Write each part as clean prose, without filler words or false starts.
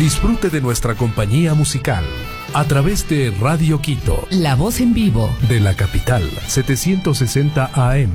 Disfrute de nuestra compañía musical a través de Radio Quito, la voz en vivo de la capital, 760 AM.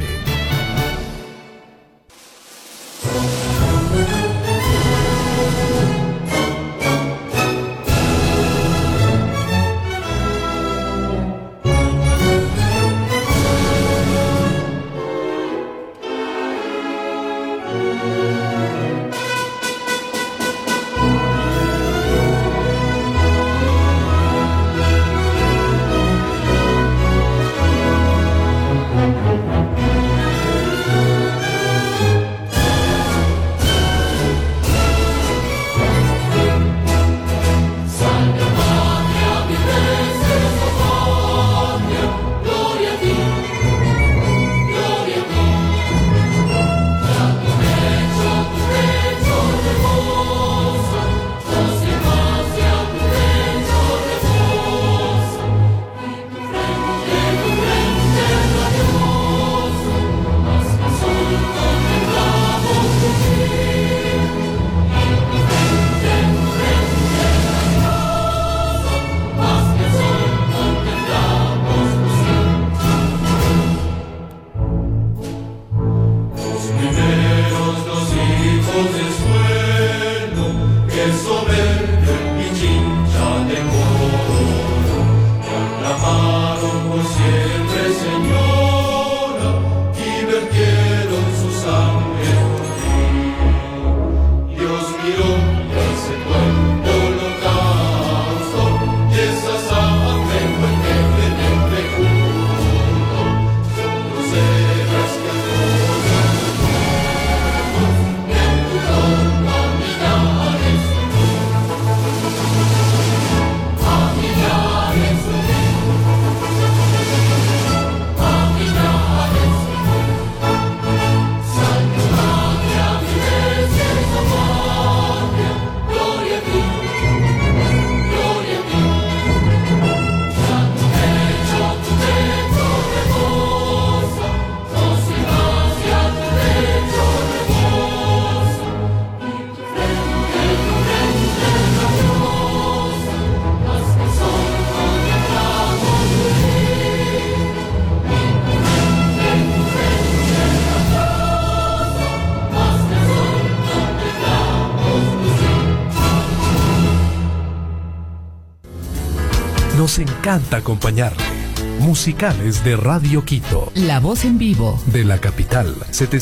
Nos encanta acompañarle. Musicales de Radio Quito, la voz en vivo de la capital,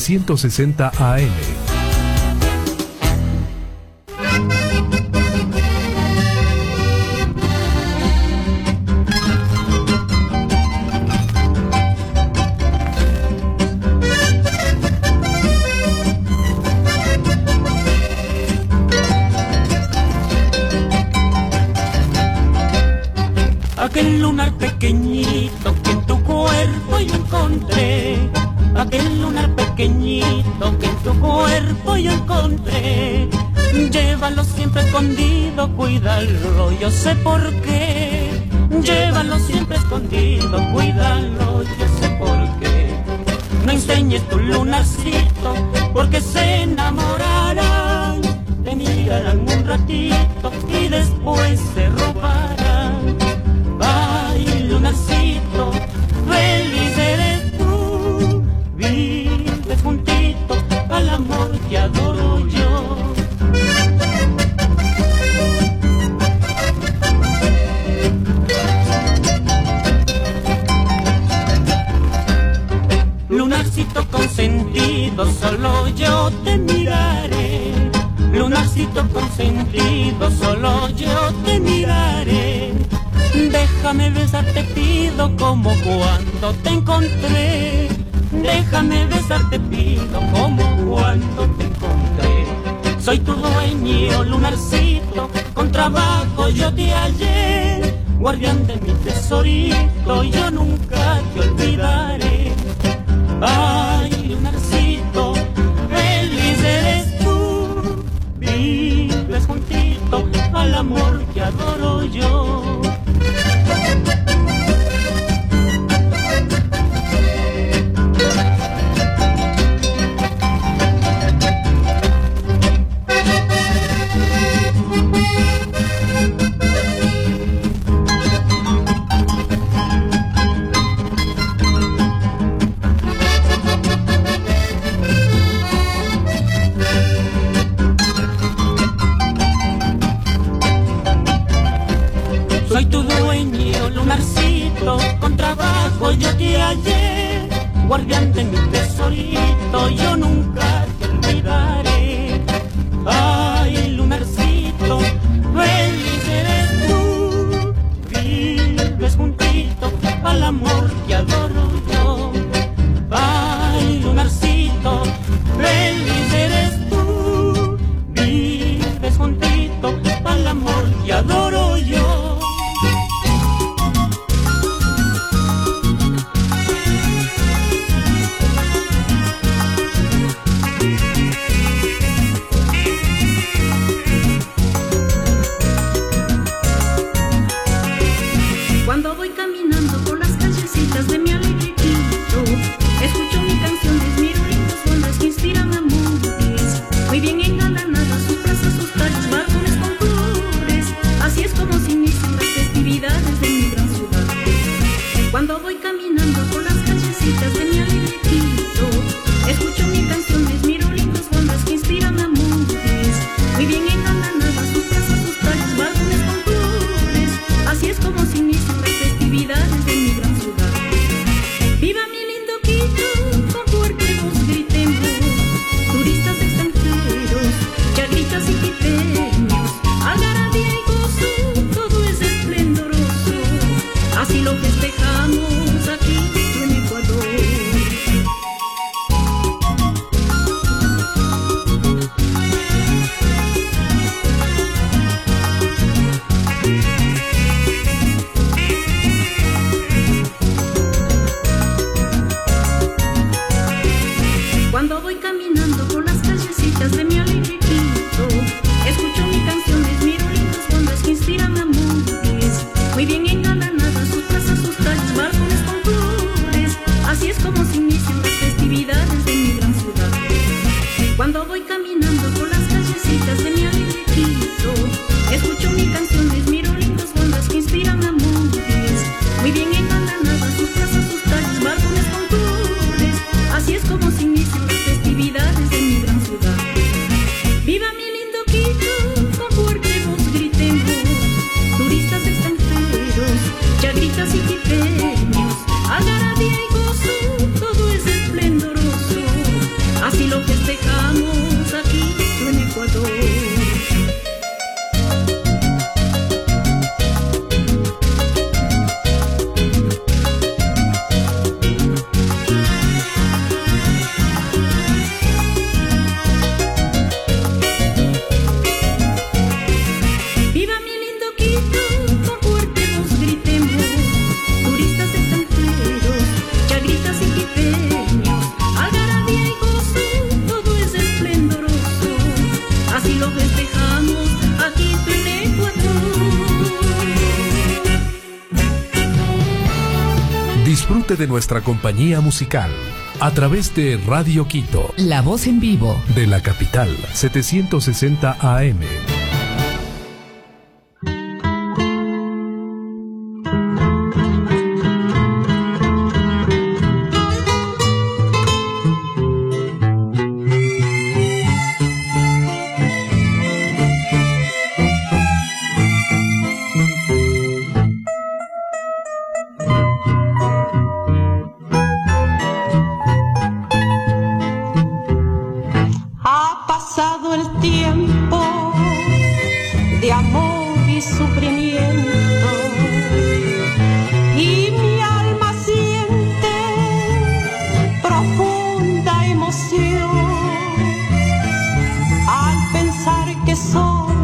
760 AM. Aquel lunar pequeñito que en tu cuerpo yo encontré, aquel lunar pequeñito que en tu cuerpo yo encontré, llévalo siempre escondido, cuídalo, yo sé por qué, llévalo siempre escondido, cuídalo, yo sé por qué. No enseñes tu lunarcito, porque se enamorarán, te mirarán un ratito y después se robarán. Ay, lunarcito, feliz eres tú, vives juntito al amor que adoro yo. Lunarcito consentido, solo yo te miraré. Lunarcito consentido, solo yo te miraré. Déjame besarte, pido, como cuando te encontré. Déjame besarte, pido, como cuando te encontré. Soy tu dueño, lunarcito, con trabajo yo te hallé. Guardián de mi tesorito, yo nunca te olvidaré. Ay, lunarcito, feliz eres tú, vives juntito al amor que adoro yo. Lunarcito, yo te hallé, guardián de mi tesorito, yo nunca te olvidaré. Ay, Lunarcito, feliz eres tú, vives juntito al amor que adoro yo. Ay, Lunarcito, feliz eres tú, vives juntito al amor que adoro yo. Cuando voy caminando por las callecitas de mi alegre Quito, escucho mi canción, miro lindas ondas que inspiran amores. Muy bien engalanadas sus plazas, sus calles, balcones con flores. Así es como se inician las festividades de mi gran ciudad. Cuando voy caminando por las callecitas de mi alegre Quito, escucho mi canción, miro lindas ondas que inspiran amores. Muy bien engalanadas sus plazas, sus calles, balcones con flores. Así es como se inician las festividades de mi gran ciudad. ¡Viva mi lindo Quito! Con fuerte voz gritemos, turistas extranjeros, chagritas y quiteños, algarabía y gozo, todo es esplendoroso. Así lo festejamos aquí en Ecuador. Cuando voy caminando por las callecitas de mi alegre Quito, escucho mi canción, miro lindas ondas que inspiran amores. Muy bien engalanadas sus plazas, sus calles, balcones con flores. Así es como se inician las festividades de mi gran ciudad. Cuando voy caminando por las callecitas de mi alegre Quito, escucho mi canción, miro lindas ondas que inspiran amores. Muy bien engalanadas sus plazas, sus calles, balcones con flores. Así es como se inician las festividades de mi gran ciudad. ¡Viva mi lindo Quito! Con fuerte voz gritemos, turistas extranjeros, chagritas y quiteños, algarabía y gozo, todo es esplendoroso. Así lo festejamos aquí en Ecuador. ¡Viva mi lindo Quito! Con fuerte voz gritemos, turistas extranjeros, chagritas y quiteños, algarabía y gozo, todo es esplendoroso. Así lo festejamos aquí en Ecuador. Disfrute de nuestra compañía musical a través de Radio Quito, La Voz en Vivo. de la capital, 760 AM. Ha pasado el tiempo de amor y sufrimiento y mi alma siente profunda emoción al pensar que somos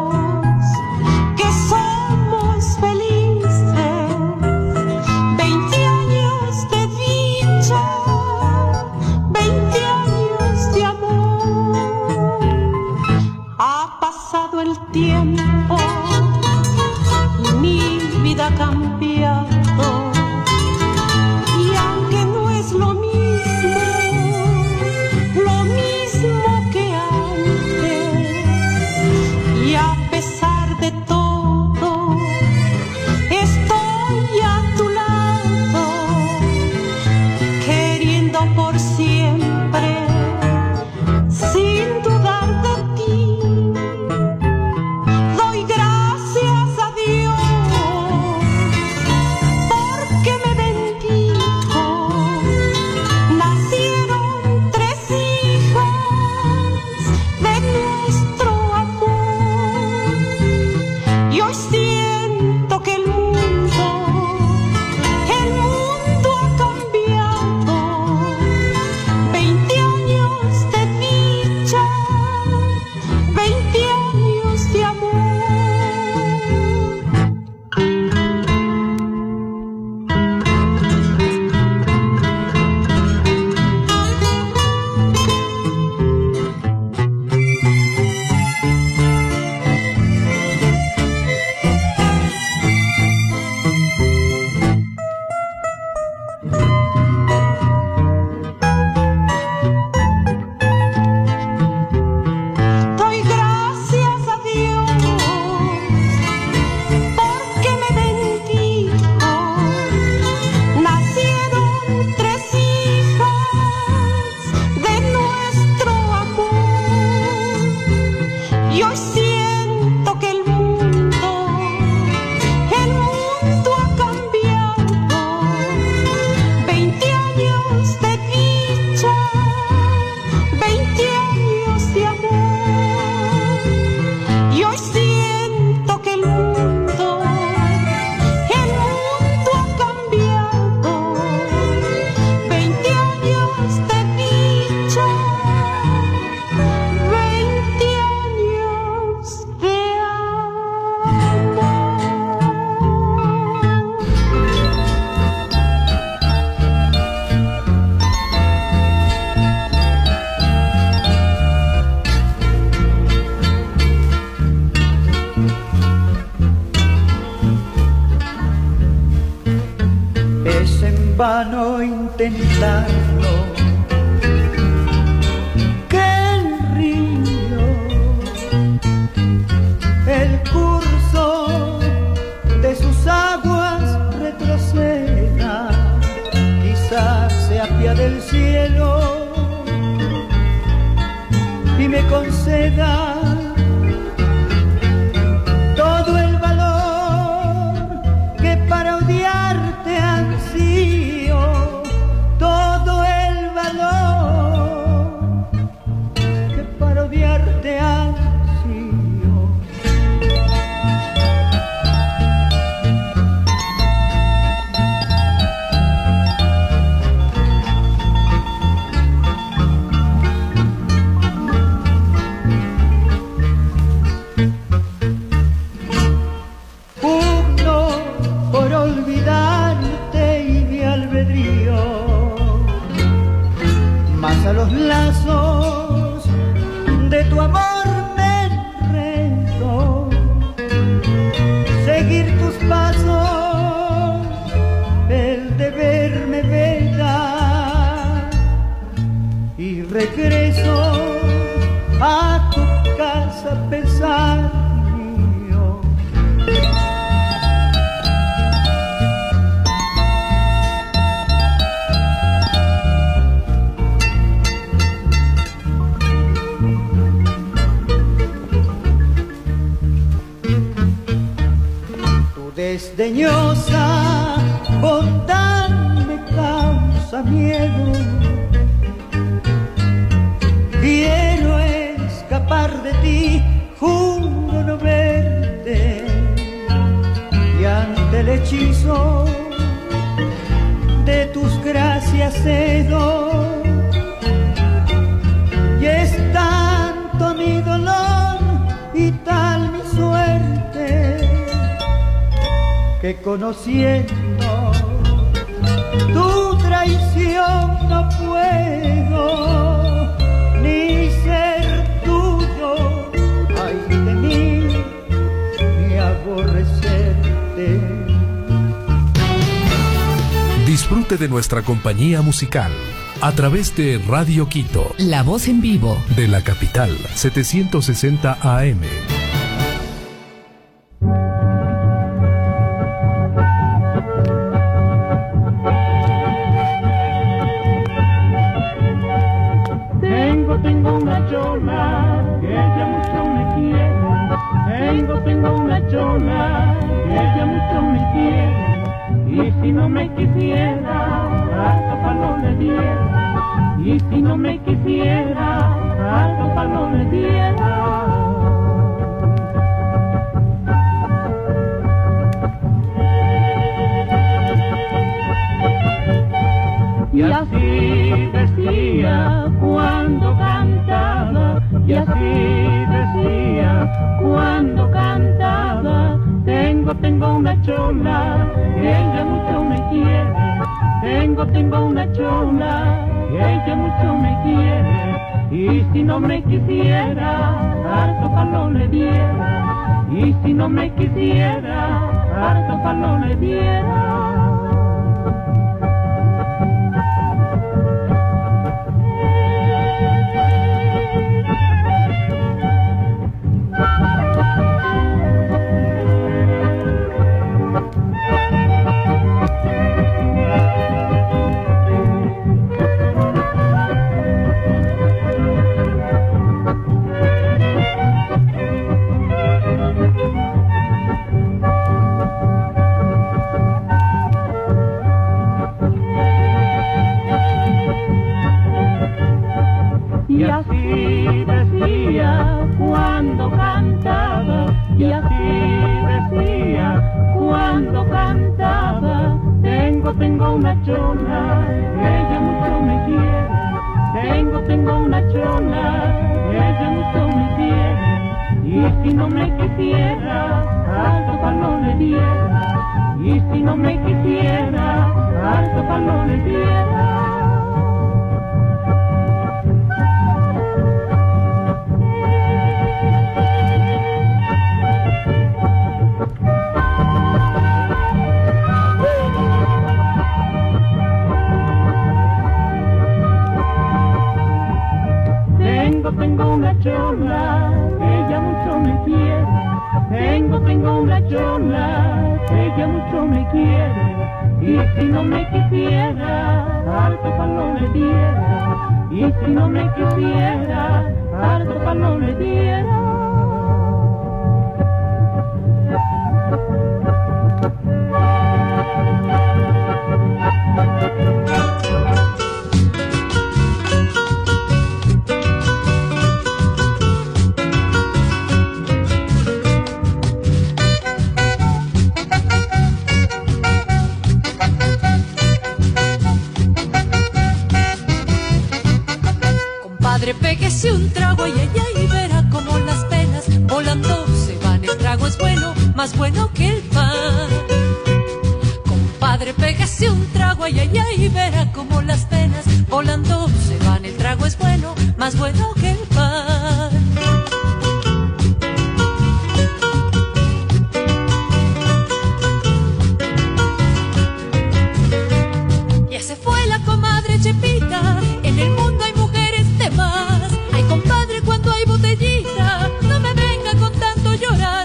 felices. 20 años de dicha, 20 años de amor. Ha pasado el tiempo y mi vida ha cambiado, y aunque no es lo mismo que antes, y a pesar de todo estoy a tu lado, queriendo por siempre, sin dudar de ti. Doy gracias a Dios vano intentarlo, que el río, el curso de sus aguas retroceda, quizás se apiade del cielo y me conceda todo el valor que para odiarte ansío, todo el valor que para odiarte ansío. A los lazos de tu amor me enredo, seguir tus pasos, el deber me veda, y regreso a tu casa a pesar mío. Desdeñosa bondad me causa miedo, quiero escapar de ti, juro no verte, y ante el hechizo de tus gracias cedo, y es tanto mi dolor y tal mi suerte, que conociendo tu traición no puedo ni ser tuyo, ay de mí, ni aborrecerte. Disfrute de nuestra compañía musical a través de Radio Quito, La Voz en Vivo de la capital, 760 AM. Tengo una chola que ella mucho me quiere. Tengo una chola que ella mucho me quiere. Y si no me quisiera, harto palo le diera. Y si no me quisiera, harto palo le diera. Y así decía cuando cantaba, y así decía cuando cantaba. Tengo una chola, que ella mucho me quiere. Tengo una chola, que ella mucho me quiere. Y si no me quisiera, harto palo le diera. Y si no me quisiera, harto palo le diera. Y así decía cuando cantaba, y así decía cuando cantaba. Tengo una chola, ella mucho me quiere. Tengo una chola, ella mucho me quiere. Y si no me quisiera, harto palo le diera. Y si no me quisiera, harto palo le diera. Yo tengo una chona que ella mucho me quiere, y si no me quisiera, harto palo le diera. Y si no me quisiera, harto palo le diera. Péguese un trago, ay, ay, ay, y verá como las penas volando se van. El trago es bueno, más bueno que el pan. Compadre, péguese un trago, ay, ay, ay, y verá como las penas volando se van. El trago es bueno, más bueno que el pan. Ya se fue la comadre Chepita, en el mundo hay mujeres de más. Ay, compadre, cuando hay botellita, no me venga con tanto llorar.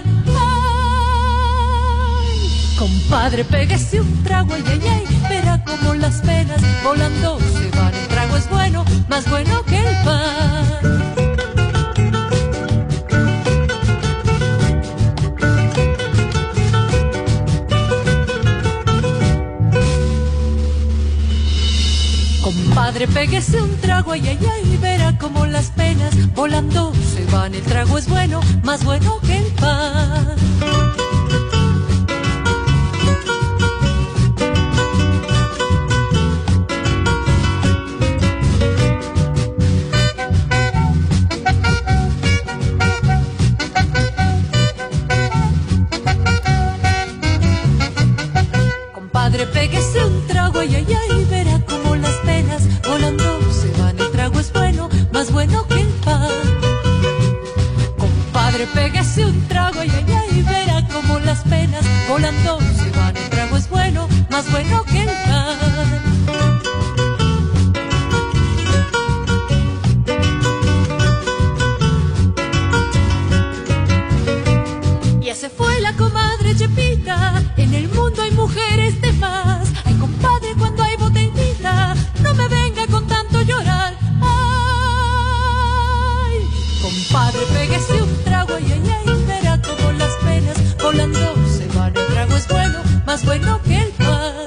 Ay, compadre, péguese un trago, ay, ay, ay, verá como las penas volando se van. El trago es bueno, más bueno que el pan. Compadre, péguese un trago, ay, ay, ay, verá como las penas volando se van. El trago es bueno, más bueno que el pan. Compadre, péguese un trago, ay, ay, ay, verá como las penas volando se van. El trago es bueno, más bueno que el pan. Compadre, péguese un trago, ay, ay, ay, verá como las penas volando se van. El trago es bueno, más bueno que el pan. Ya se fue la comadre Chepita, en el mundo hay mujeres de más. Ay, compadre, cuando hay botellita, no me venga con tanto llorar. Ay, compadre, péguese un trago, ay, ay, ay, verá como las penas volando se van. El trago es bueno, más bueno que el pan.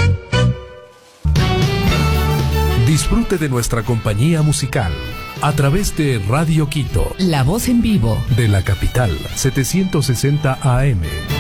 Disfrute de nuestra compañía musical a través de Radio Quito, La Voz en Vivo de la capital, 760 AM.